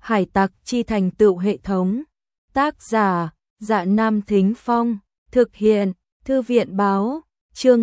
Hải tặc chi thành tựu hệ thống. Tác giả, Dạ Nam Thính Phong. Thực hiện, Thư viện báo. Chương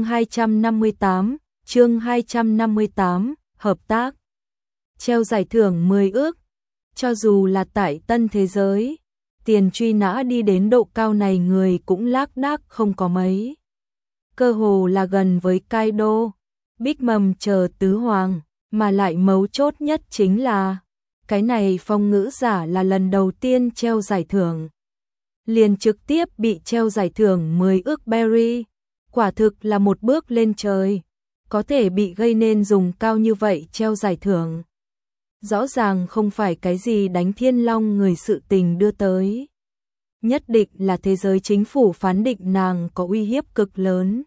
258, hợp tác. Treo giải thưởng 10 ước. Cho dù là tại tân thế giới, tiền truy nã đi đến độ cao này người cũng lác đác không có mấy. Cơ hồ là gần với Kaido, Big Mom chờ tứ hoàng, mà lại mấu chốt nhất chính là cái này phong ngữ giả là lần đầu tiên treo giải thưởng. Liền trực tiếp bị treo giải thưởng 10 ước berry, quả thực là một bước lên trời, có thể bị gây nên dùng cao như vậy treo giải thưởng. Rõ ràng không phải cái gì đánh thiên long người sự tình đưa tới. Nhất định là thế giới chính phủ phán định nàng có uy hiếp cực lớn.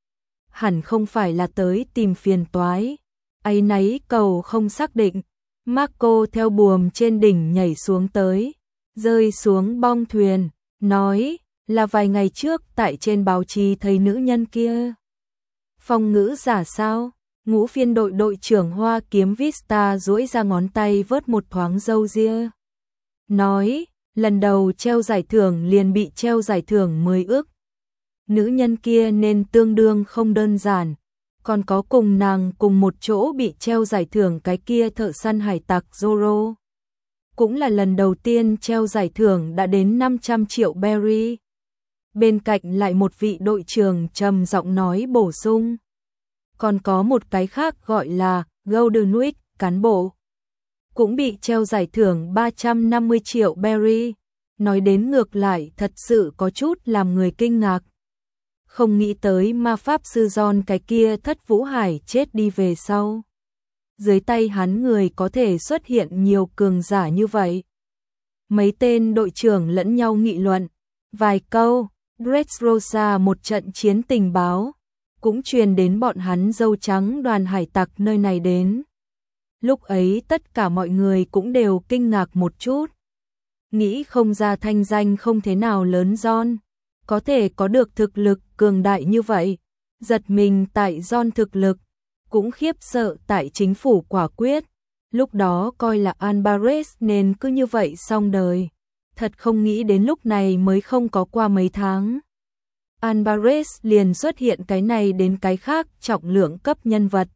Hẳn không phải là tới tìm phiền toái. Áy náy cầu không xác định. Marco theo buồm trên đỉnh nhảy xuống tới, rơi xuống bong thuyền, nói là vài ngày trước tại trên báo chí thấy nữ nhân kia. Phong ngữ giả sao? Ngũ phiên đội đội trưởng Hoa Kiếm Vista duỗi ra ngón tay vớt một thoáng râu ria. Nói, lần đầu treo giải thưởng liền bị treo giải thưởng 10 ước. Nữ nhân kia nên tương đương không đơn giản. Còn có cùng nàng cùng một chỗ bị treo giải thưởng cái kia thợ săn hải tặc Zoro. Cũng là lần đầu tiên treo giải thưởng đã đến 500 triệu berry. Bên cạnh lại một vị đội trưởng trầm giọng nói bổ sung. Còn có một cái khác gọi là Golden Week, cán bộ. Cũng bị treo giải thưởng 350 triệu berry. Nói đến ngược lại thật sự có chút làm người kinh ngạc. Không nghĩ tới ma pháp sư John cái kia Thất Vũ Hải chết đi về sau. Dưới tay hắn người có thể xuất hiện nhiều cường giả như vậy. Mấy tên đội trưởng lẫn nhau nghị luận. Vài câu, Dressrosa một trận chiến tình báo. Cũng truyền đến bọn hắn dâu trắng đoàn hải tặc nơi này đến. Lúc ấy tất cả mọi người cũng đều kinh ngạc một chút. Nghĩ không ra thanh danh không thế nào lớn John. Có thể có được thực lực cường đại như vậy. Giật mình tại John thực lực. Cũng khiếp sợ tại chính phủ quả quyết. Lúc đó coi là Alvarez nên cứ như vậy xong đời. Thật không nghĩ đến lúc này mới không có qua mấy tháng. Alvarez liền xuất hiện cái này đến cái khác trọng lượng cấp nhân vật.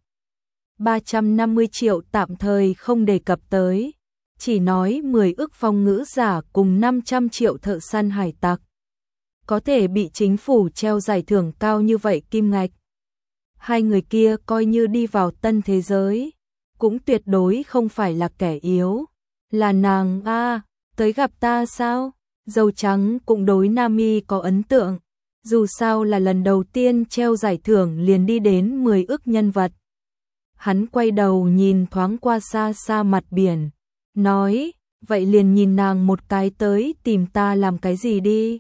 350 triệu tạm thời không đề cập tới. Chỉ nói 10 ức phong ngữ giả cùng 500 triệu thợ săn hải tặc. Có thể bị chính phủ treo giải thưởng cao như vậy kim ngạch. Hai người kia coi như đi vào tân thế giới. Cũng tuyệt đối không phải là kẻ yếu. Là nàng tới gặp ta sao? Dâu trắng cũng đối Nami có ấn tượng. Dù sao là lần đầu tiên treo giải thưởng liền đi đến 10 ức nhân vật. Hắn quay đầu nhìn thoáng qua xa xa mặt biển. Nói, vậy liền nhìn nàng một cái tới tìm ta làm cái gì đi.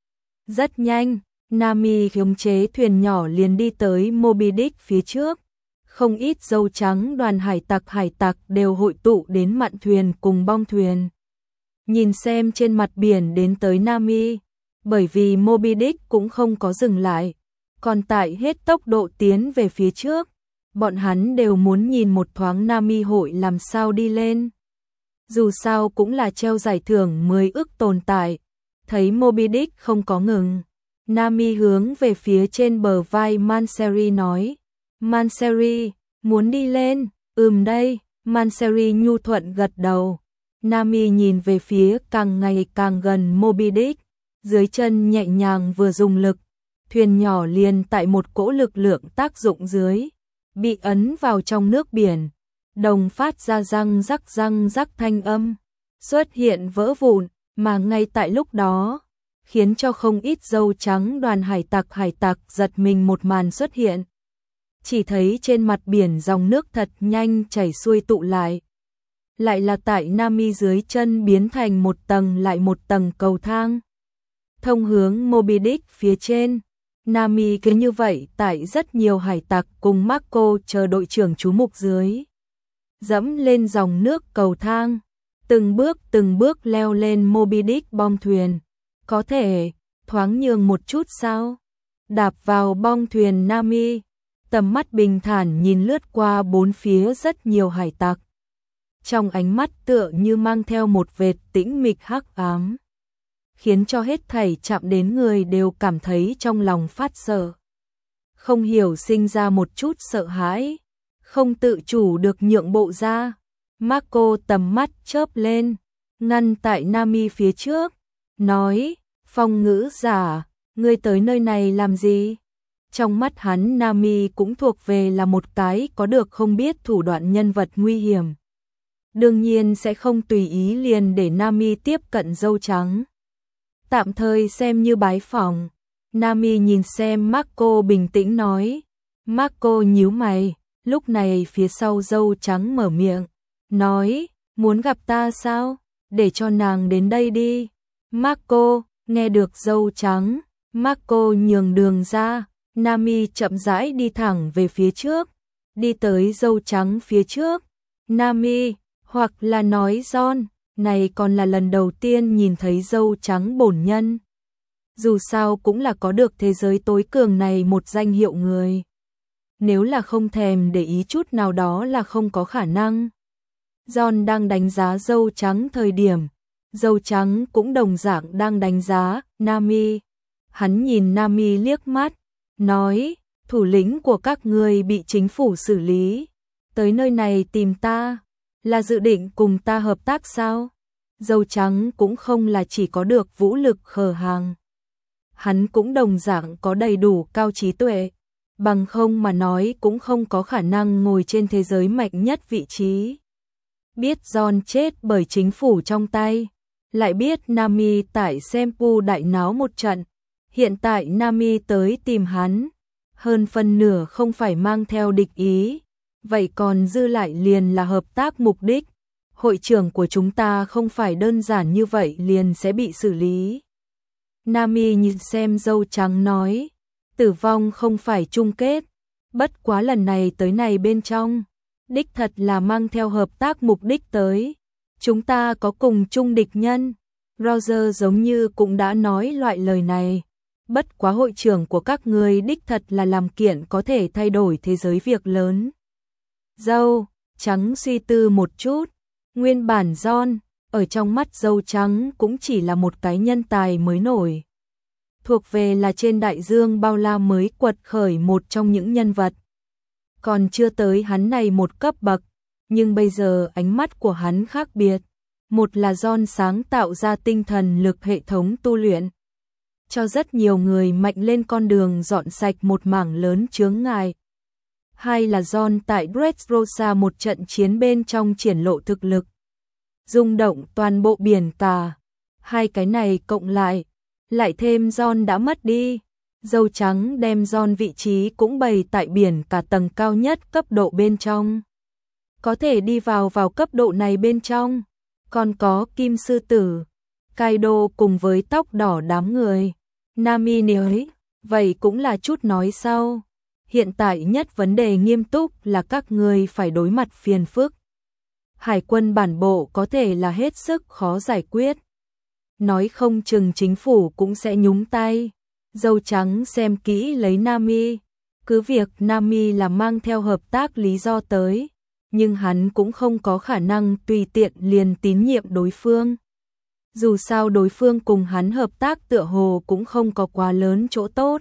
Rất nhanh, Nami khống chế thuyền nhỏ liền đi tới Moby Dick phía trước. Không ít dâu trắng đoàn hải tặc đều hội tụ đến mạn thuyền cùng bong thuyền. Nhìn xem trên mặt biển đến tới Nami. Bởi vì Moby Dick cũng không có dừng lại, còn tại hết tốc độ tiến về phía trước, bọn hắn đều muốn nhìn một thoáng Nami hội làm sao đi lên. Dù sao cũng là treo giải thưởng 10 ức tồn tại, thấy Moby Dick không có ngừng. Nami hướng về phía trên bờ vai Manseri nói, Manseri, muốn đi lên, đây, Manseri nhu thuận gật đầu. Nami nhìn về phía càng ngày càng gần Moby Dick. Dưới chân nhẹ nhàng vừa dùng lực, thuyền nhỏ liền tại một cỗ lực lượng tác dụng dưới, bị ấn vào trong nước biển, đồng phát ra răng rắc thanh âm, xuất hiện vỡ vụn, mà ngay tại lúc đó, khiến cho không ít dâu trắng đoàn hải tặc giật mình một màn xuất hiện. Chỉ thấy trên mặt biển dòng nước thật nhanh chảy xuôi tụ lại. Lại là tại Nami dưới chân biến thành một tầng lại một tầng cầu thang. Thông hướng Moby Dick phía trên, Nami cứ như vậy tại rất nhiều hải tặc cùng Marco chờ đội trưởng chú mục dưới. Dẫm lên dòng nước cầu thang, từng bước leo lên Moby Dick bong thuyền. Có thể, thoáng nhường một chút sao? Đạp vào bong thuyền Nami, tầm mắt bình thản nhìn lướt qua bốn phía rất nhiều hải tặc. trong ánh mắt tựa như mang theo một vệt tĩnh mịch hắc ám, khiến cho hết thảy chạm đến người đều cảm thấy trong lòng phát sợ. Không hiểu sinh ra một chút sợ hãi, không tự chủ được nhượng bộ ra. Marco tầm mắt chớp lên, ngăn tại Nami phía trước, nói, phong ngữ giả, ngươi tới nơi này làm gì? Trong mắt hắn Nami cũng thuộc về là một cái có được không biết thủ đoạn nhân vật nguy hiểm. Đương nhiên sẽ không tùy ý liền để Nami tiếp cận dâu trắng. Tạm thời xem như bái phỏng. Nami nhìn xem Marco bình tĩnh nói. Marco nhíu mày, lúc này phía sau dâu trắng mở miệng, nói, muốn gặp ta sao? Để cho nàng đến đây đi. Marco, nghe được dâu trắng, Marco nhường đường ra, Nami chậm rãi đi thẳng về phía trước, đi tới dâu trắng phía trước. Nami, hoặc là nói John, này còn là lần đầu tiên nhìn thấy dâu trắng bổn nhân. Dù sao cũng là có được thế giới tối cường này một danh hiệu người. Nếu là không thèm để ý chút nào đó là không có khả năng. John đang đánh giá dâu trắng thời điểm, dâu trắng cũng đồng dạng đang đánh giá Nami. Hắn nhìn Nami liếc mắt, nói, thủ lĩnh của các ngươi bị chính phủ xử lý, tới nơi này tìm ta, là dự định cùng ta hợp tác sao? Dâu trắng cũng không là chỉ có được vũ lực khờ hàng. Hắn cũng đồng dạng có đầy đủ cao trí tuệ, bằng không mà nói cũng không có khả năng ngồi trên thế giới mạnh nhất vị trí. Biết John chết bởi chính phủ trong tay, lại biết Nami tại Sempu đại náo một trận, hiện tại Nami tới tìm hắn, hơn phân nửa không phải mang theo địch ý, vậy còn dư lại liền là hợp tác mục đích. Hội trưởng của chúng ta không phải đơn giản như vậy liền sẽ bị xử lý. Nami nhìn xem dâu trắng nói, tử vong không phải chung kết, bất quá lần này tới này bên trong, đích thật là mang theo hợp tác mục đích tới. Chúng ta có cùng chung địch nhân. Roger giống như cũng đã nói loại lời này. Bất quá hội trưởng của các ngươi đích thật là làm kiện có thể thay đổi thế giới việc lớn. Dâu trắng suy tư một chút, nguyên bản John, ở trong mắt dâu trắng cũng chỉ là một cái nhân tài mới nổi. Thuộc về là trên đại dương bao la mới quật khởi một trong những nhân vật. Còn chưa tới hắn này một cấp bậc, nhưng bây giờ ánh mắt của hắn khác biệt. Một là John sáng tạo ra tinh thần lực hệ thống tu luyện, cho rất nhiều người mạnh lên con đường dọn sạch một mảng lớn chướng ngại. Hai là John tại Dressrosa một trận chiến bên trong triển lộ thực lực, rung động toàn bộ biển cả. Hai cái này cộng lại thêm John đã mất đi. Dâu trắng đem John vị trí cũng bày tại biển cả tầng cao nhất cấp độ bên trong. Có thể đi vào cấp độ này bên trong, còn có Kim Sư Tử, Kaido cùng với tóc đỏ đám người. Nami nói, vậy cũng là chút nói sau. Hiện tại nhất vấn đề nghiêm túc là các ngươi phải đối mặt phiền phức. Hải quân bản bộ có thể là hết sức khó giải quyết. Nói không chừng chính phủ cũng sẽ nhúng tay. Dâu trắng xem kỹ lấy Nami. Cứ việc Nami là mang theo hợp tác lý do tới, nhưng hắn cũng không có khả năng tùy tiện liền tín nhiệm đối phương. Dù sao đối phương cùng hắn hợp tác tựa hồ cũng không có quá lớn chỗ tốt.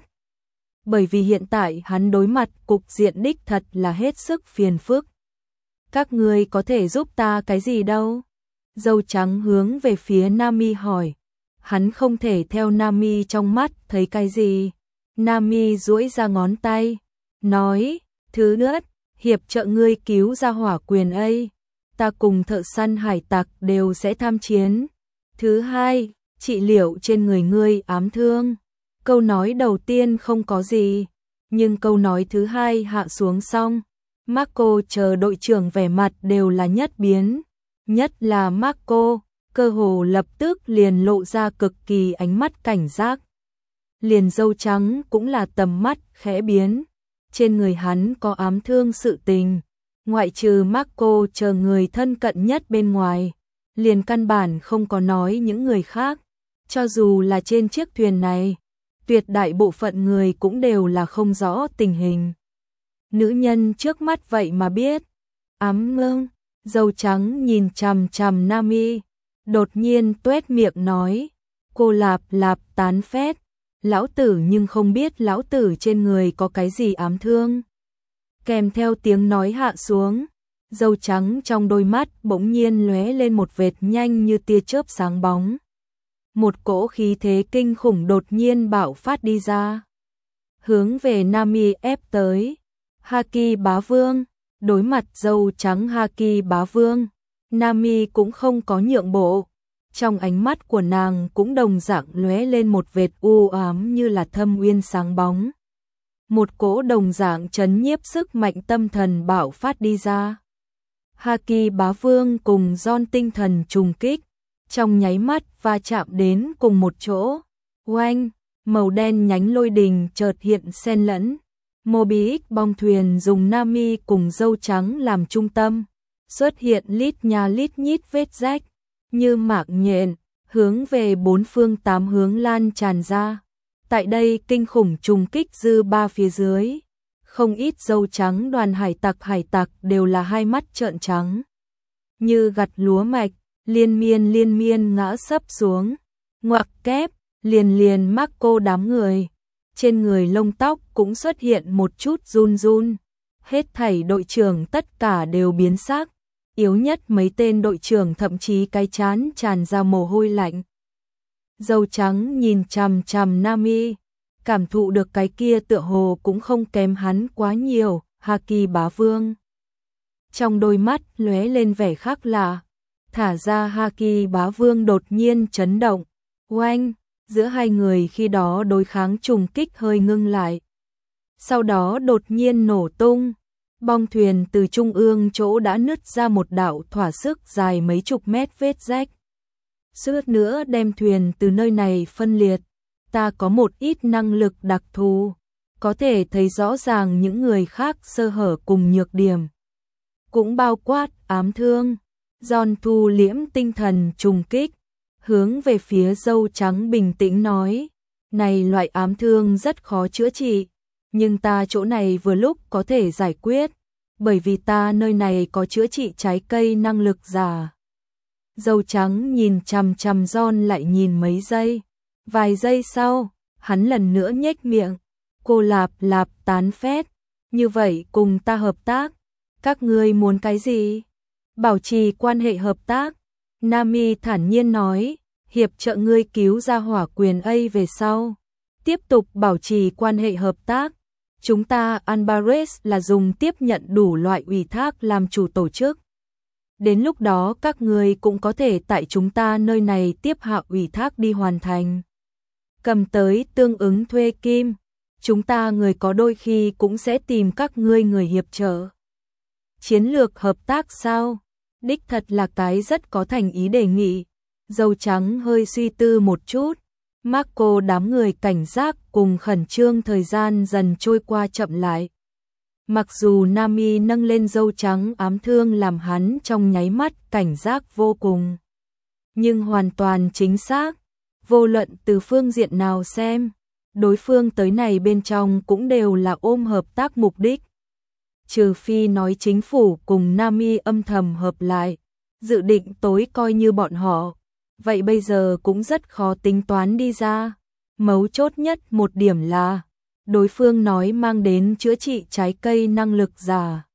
Bởi vì hiện tại hắn đối mặt cục diện đích thật là hết sức phiền phức. Các ngươi có thể giúp ta cái gì đâu? Dâu trắng hướng về phía Nami hỏi. Hắn không thể theo Nami trong mắt thấy cái gì. Nami duỗi ra ngón tay, nói, thứ nhất, hiệp trợ ngươi cứu ra Hỏa Quyền ấy, ta cùng thợ săn hải tặc đều sẽ tham chiến. Thứ hai, trị liệu trên người ngươi ám thương. Câu nói đầu tiên không có gì, nhưng câu nói thứ hai hạ xuống xong, Marco chờ đội trưởng vẻ mặt đều là nhất biến, nhất là Marco, cơ hồ lập tức liền lộ ra cực kỳ ánh mắt cảnh giác. Liền dâu trắng cũng là tầm mắt khẽ biến, trên người hắn có ám thương sự tình, ngoại trừ Marco chờ người thân cận nhất bên ngoài, liền căn bản không có nói những người khác, cho dù là trên chiếc thuyền này, tuyệt đại bộ phận người cũng đều là không rõ tình hình. Nữ nhân trước mắt vậy mà biết, ám thương, Dâu trắng nhìn chằm chằm Nami, đột nhiên tuét miệng nói, cô lạp lạp tán phét, lão tử nhưng không biết lão tử trên người có cái gì ám thương. Kèm theo tiếng nói hạ xuống, dâu trắng trong đôi mắt bỗng nhiên lóe lên một vệt nhanh như tia chớp sáng bóng. Một cỗ khí thế kinh khủng đột nhiên bạo phát đi ra, hướng về Nami ép tới. Haki bá vương, đối mặt dâu trắng Haki bá vương, Nami cũng không có nhượng bộ. Trong ánh mắt của nàng cũng đồng dạng lóe lên một vệt u ám như là thâm uyên sáng bóng. Một cỗ đồng dạng chấn nhiếp sức mạnh tâm thần bạo phát đi ra. Haki bá vương cùng John tinh thần trùng kích, trong nháy mắt va chạm đến cùng một chỗ. Oanh, màu đen nhánh lôi đình chợt hiện xen lẫn. Mobius bong thuyền dùng Nami cùng dâu trắng làm trung tâm, xuất hiện lít nha lít nhít vết rách, như mạng nhện, hướng về bốn phương tám hướng lan tràn ra. Tại đây kinh khủng trùng kích dư ba phía dưới, không ít dâu trắng đoàn hải tặc đều là hai mắt trợn trắng. Như gặt lúa mạch, liên miên ngã sấp xuống, ngoặc kép, liền mắc cô đám người. Trên người lông tóc cũng xuất hiện một chút run run. Hết thảy đội trưởng tất cả đều biến sắc. Yếu nhất mấy tên đội trưởng thậm chí cái chán tràn ra mồ hôi lạnh. Dâu trắng nhìn chằm chằm Nami, cảm thụ được cái kia tựa hồ cũng không kém hắn quá nhiều. Haki bá vương trong đôi mắt lóe lên vẻ khác lạ. Thả ra Haki bá vương đột nhiên chấn động. Oanh, giữa hai người khi đó đối kháng trùng kích hơi ngưng lại. Sau đó đột nhiên nổ tung. Bong thuyền từ trung ương chỗ đã nứt ra một đạo thỏa sức dài mấy chục mét vết rách. Suýt nữa đem thuyền từ nơi này phân liệt. Ta có một ít năng lực đặc thù, có thể thấy rõ ràng những người khác sơ hở cùng nhược điểm. Cũng bao quát ám thương. John thu liễm tinh thần trùng kích, hướng về phía dâu trắng bình tĩnh nói, này loại ám thương rất khó chữa trị, nhưng ta chỗ này vừa lúc có thể giải quyết, bởi vì ta nơi này có chữa trị trái cây năng lực giả. Dâu trắng nhìn chằm chằm John lại nhìn mấy giây, vài giây sau, hắn lần nữa nhếch miệng, cô lạp lạp tán phét, như vậy cùng ta hợp tác, các ngươi muốn cái gì? Bảo trì quan hệ hợp tác. Nami thản nhiên nói, hiệp trợ ngươi cứu ra hỏa quyền A về sau. Tiếp tục bảo trì quan hệ hợp tác. Chúng ta Albares là dùng tiếp nhận đủ loại ủy thác làm chủ tổ chức. Đến lúc đó các ngươi cũng có thể tại chúng ta nơi này tiếp hạ ủy thác đi hoàn thành. Cầm tới tương ứng thuê kim. Chúng ta người có đôi khi cũng sẽ tìm các ngươi người hiệp trợ. Chiến lược hợp tác sao? Đích thật là cái rất có thành ý đề nghị. Dâu trắng hơi suy tư một chút. Marco đám người cảnh giác cùng khẩn trương thời gian dần trôi qua chậm lại. Mặc dù Nami nâng lên dâu trắng ám thương làm hắn trong nháy mắt cảnh giác vô cùng. Nhưng hoàn toàn chính xác. Vô luận từ phương diện nào xem, đối phương tới này bên trong cũng đều là ôm hợp tác mục đích. Trừ phi nói chính phủ cùng Nami âm thầm hợp lại, dự định tối coi như bọn họ, vậy bây giờ cũng rất khó tính toán đi ra. Mấu chốt nhất một điểm là, đối phương nói mang đến chữa trị trái cây năng lực giả.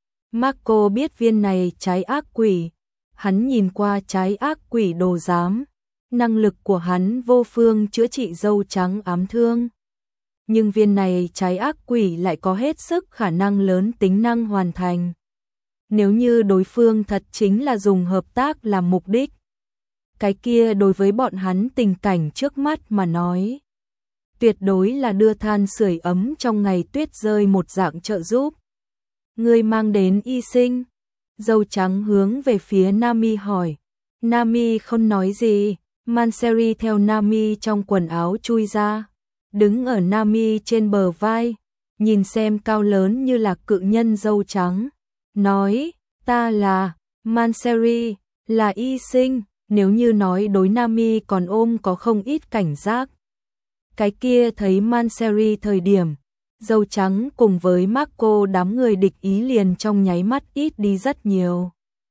Marco biết viên này trái ác quỷ, hắn nhìn qua trái ác quỷ đồ giám, năng lực của hắn vô phương chữa trị dâu trắng ám thương. Nhưng viên này trái ác quỷ lại có hết sức khả năng lớn tính năng hoàn thành. Nếu như đối phương thật chính là dùng hợp tác làm mục đích, cái kia đối với bọn hắn tình cảnh trước mắt mà nói, tuyệt đối là đưa than sưởi ấm trong ngày tuyết rơi một dạng trợ giúp. Người mang đến y sinh. Dâu trắng hướng về phía Nami hỏi. Nami không nói gì. Manseri theo Nami trong quần áo chui ra, đứng ở Nami trên bờ vai, nhìn xem cao lớn như là cự nhân dâu trắng, nói, ta là Manseri, là y sinh. Nếu như nói đối Nami còn ôm có không ít cảnh giác, cái kia thấy Manseri thời điểm, dâu trắng cùng với Marco đám người địch ý liền trong nháy mắt ít đi rất nhiều.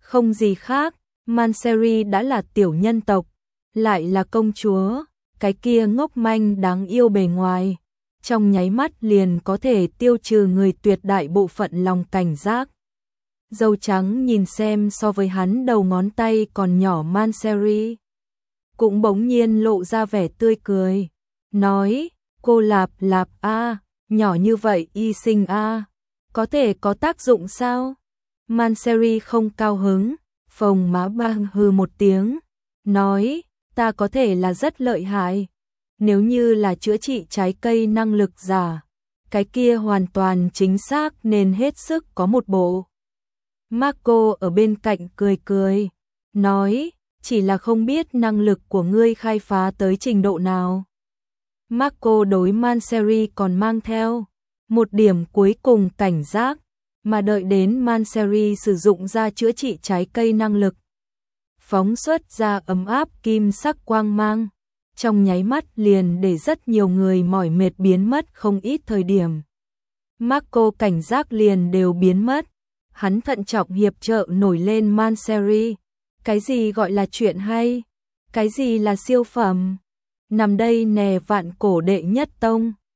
Không gì khác, Manseri đã là tiểu nhân tộc, lại là công chúa, cái kia ngốc manh đáng yêu bề ngoài, trong nháy mắt liền có thể tiêu trừ người tuyệt đại bộ phận lòng cảnh giác. Dâu trắng nhìn xem so với hắn đầu ngón tay còn nhỏ Manseri, cũng bỗng nhiên lộ ra vẻ tươi cười, nói, cô Lạp Lạp a, nhỏ như vậy y sinh a, có thể có tác dụng sao? Manseri không cao hứng, phồng má bang hừ một tiếng, nói, ta có thể là rất lợi hại, nếu như là chữa trị trái cây năng lực giả, cái kia hoàn toàn chính xác nên hết sức có một bộ. Marco ở bên cạnh cười cười, nói, chỉ là không biết năng lực của ngươi khai phá tới trình độ nào. Marco đối Manseri còn mang theo một điểm cuối cùng cảnh giác, mà đợi đến Manseri sử dụng ra chữa trị trái cây năng lực, phóng xuất ra ấm áp kim sắc quang mang, trong nháy mắt liền để rất nhiều người mỏi mệt biến mất không ít thời điểm. Marco cảnh giác liền đều biến mất, hắn thận trọng hiệp trợ nổi lên Manseri, cái gì gọi là chuyện hay, cái gì là siêu phẩm, nằm đây nè vạn cổ đệ nhất tông.